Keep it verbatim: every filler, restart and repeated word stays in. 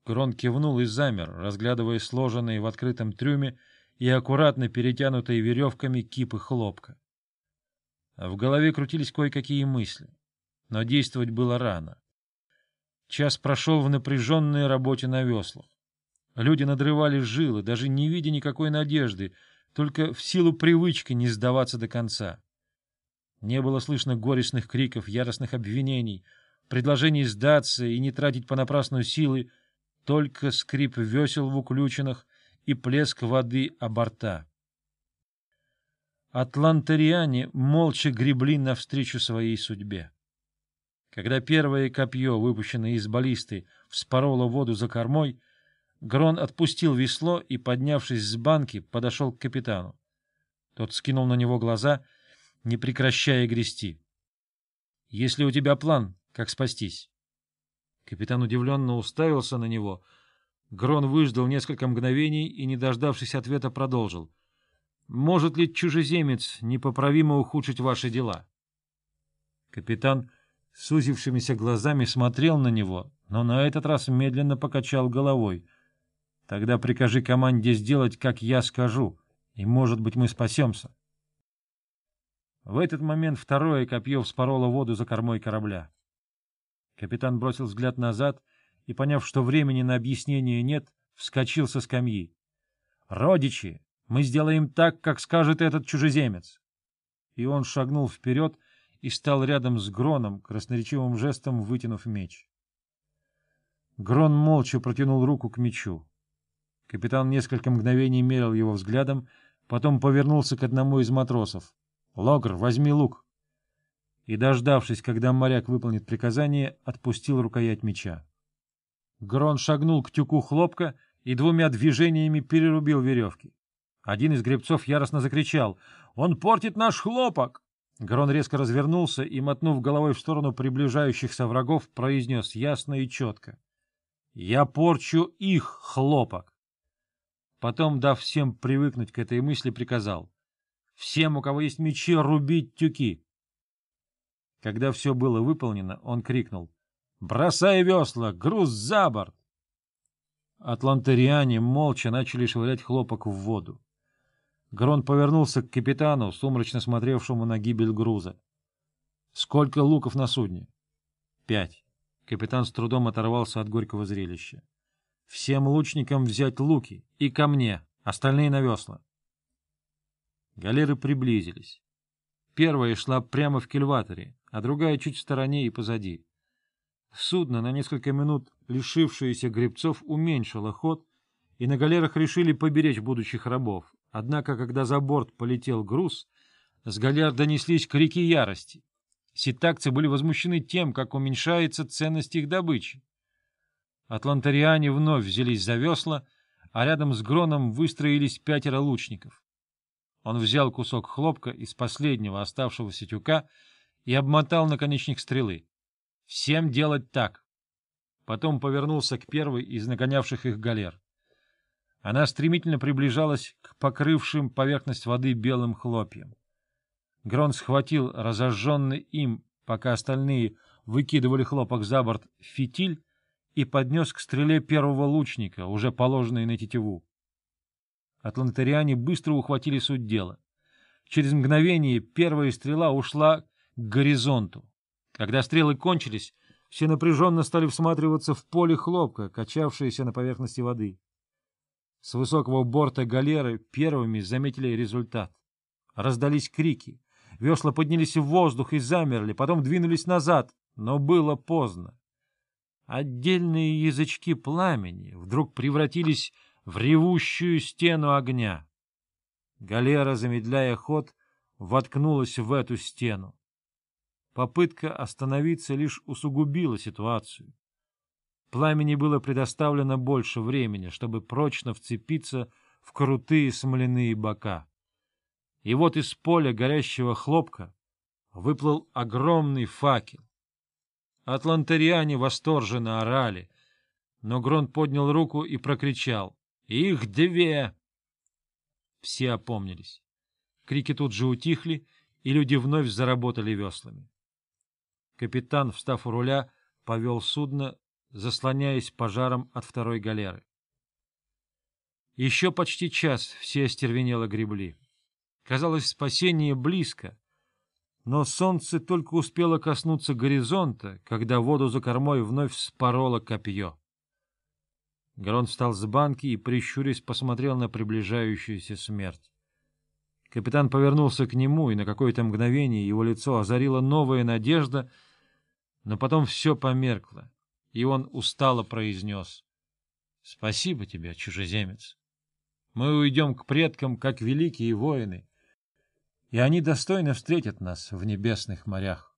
Грон кивнул и замер, разглядывая сложенные в открытом трюме и аккуратно перетянутые веревками кипы хлопка. В голове крутились кое-какие мысли, но действовать было рано. Час прошел в напряженной работе на веслах. Люди надрывали жилы, даже не видя никакой надежды, только в силу привычки не сдаваться до конца. Не было слышно горестных криков, яростных обвинений, предложений сдаться и не тратить понапрасну силы, только скрип весел в уключенных и плеск воды о борта. Атлантариане молча гребли навстречу своей судьбе. Когда первое копье, выпущенное из баллисты, вспороло воду за кормой, Грон отпустил весло и, поднявшись с банки, подошел к капитану. Тот скинул на него глаза, не прекращая грести. — Есть ли у тебя план, как спастись? Капитан удивленно уставился на него. Грон выждал несколько мгновений и, не дождавшись ответа, продолжил. — Может ли чужеземец непоправимо ухудшить ваши дела? Капитан с сузившимися глазами смотрел на него, но на этот раз медленно покачал головой. — Тогда прикажи команде сделать, как я скажу, и, может быть, мы спасемся. В этот момент второе копье вспороло воду за кормой корабля. Капитан бросил взгляд назад и, поняв, что времени на объяснение нет, вскочил со скамьи. — Родичи, мы сделаем так, как скажет этот чужеземец. И он шагнул вперед и стал рядом с Гроном, красноречивым жестом вытянув меч. Грон молча протянул руку к мечу. Капитан несколько мгновений мерил его взглядом, потом повернулся к одному из матросов. — Логр, возьми лук. И, дождавшись, когда моряк выполнит приказание, отпустил рукоять меча. Грон шагнул к тюку хлопка и двумя движениями перерубил веревки. Один из гребцов яростно закричал: — Он портит наш хлопок! Грон резко развернулся и, мотнув головой в сторону приближающихся врагов, произнес ясно и четко: — Я порчу их хлопок! Потом, дав всем привыкнуть к этой мысли, приказал: — Всем, у кого есть мечи, рубить тюки! Когда все было выполнено, он крикнул: — Бросай весла! Груз за борт! Атлантариане молча начали швырять хлопок в воду. Грон повернулся к капитану, сумрачно смотревшему на гибель груза. — Сколько луков на судне? — Пять. Капитан с трудом оторвался от горького зрелища. — Всем лучникам взять луки и ко мне, остальные на весла. Галеры приблизились. Первая шла прямо в кильваторе, а другая чуть в стороне и позади. Судно, на несколько минут лишившееся гребцов, уменьшило ход, и на галерах решили поберечь будущих рабов. Однако, когда за борт полетел груз, с галер донеслись крики ярости. Ситакцы были возмущены тем, как уменьшается ценность их добычи. Атлантариане вновь взялись за весла, а рядом с Гроном выстроились пятеро лучников. Он взял кусок хлопка из последнего оставшегося тюка и обмотал наконечник стрелы. «Всем делать так!» Потом повернулся к первой из нагонявших их галер. Она стремительно приближалась к покрывшим поверхность воды белым хлопьям. Грон схватил разожженный им, пока остальные выкидывали хлопок за борт, фитиль и поднес к стреле первого лучника, уже положенной на тетиву. Атлантариане быстро ухватили суть дела. Через мгновение первая стрела ушла к горизонту. Когда стрелы кончились, все напряженно стали всматриваться в поле хлопка, качавшееся на поверхности воды. С высокого борта галеры первыми заметили результат. Раздались крики. Весла поднялись в воздух и замерли, потом двинулись назад, но было поздно. Отдельные язычки пламени вдруг превратились в ревущую стену огня. Галера, замедляя ход, воткнулась в эту стену. Попытка остановиться лишь усугубила ситуацию. Пламени было предоставлено больше времени, чтобы прочно вцепиться в крутые смоляные бока. И вот из поля горящего хлопка выплыл огромный факел. Атлантариане восторженно орали, но Грон поднял руку и прокричал: «Их две!» Все опомнились. Крики тут же утихли, и люди вновь заработали веслами. Капитан, встав у руля, повел судно, заслоняясь пожаром от второй галеры. Еще почти час все остервенело гребли. Казалось, спасение близко, но солнце только успело коснуться горизонта, когда воду за кормой вновь вспороло копье. Грон встал с банки и, прищурясь, посмотрел на приближающуюся смерть. Капитан повернулся к нему, и на какое-то мгновение его лицо озарила новая надежда, но потом все померкло, и он устало произнес: «Спасибо тебе, чужеземец. Мы уйдем к предкам, как великие воины, и они достойно встретят нас в небесных морях».